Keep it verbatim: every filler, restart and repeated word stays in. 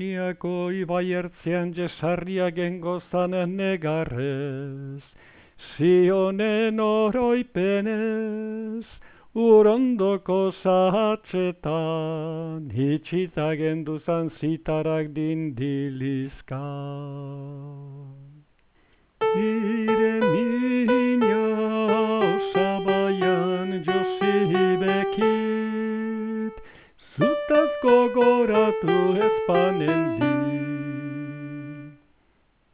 Poloniako ibaiertzean jesarria gengo zanen negarrez, Zionen oroipenez, urondoko zahatzetan, hitxita genduzan zitarak dindilizka. Nire mina osabaian josibekit, zutaz gogoratu ezpanen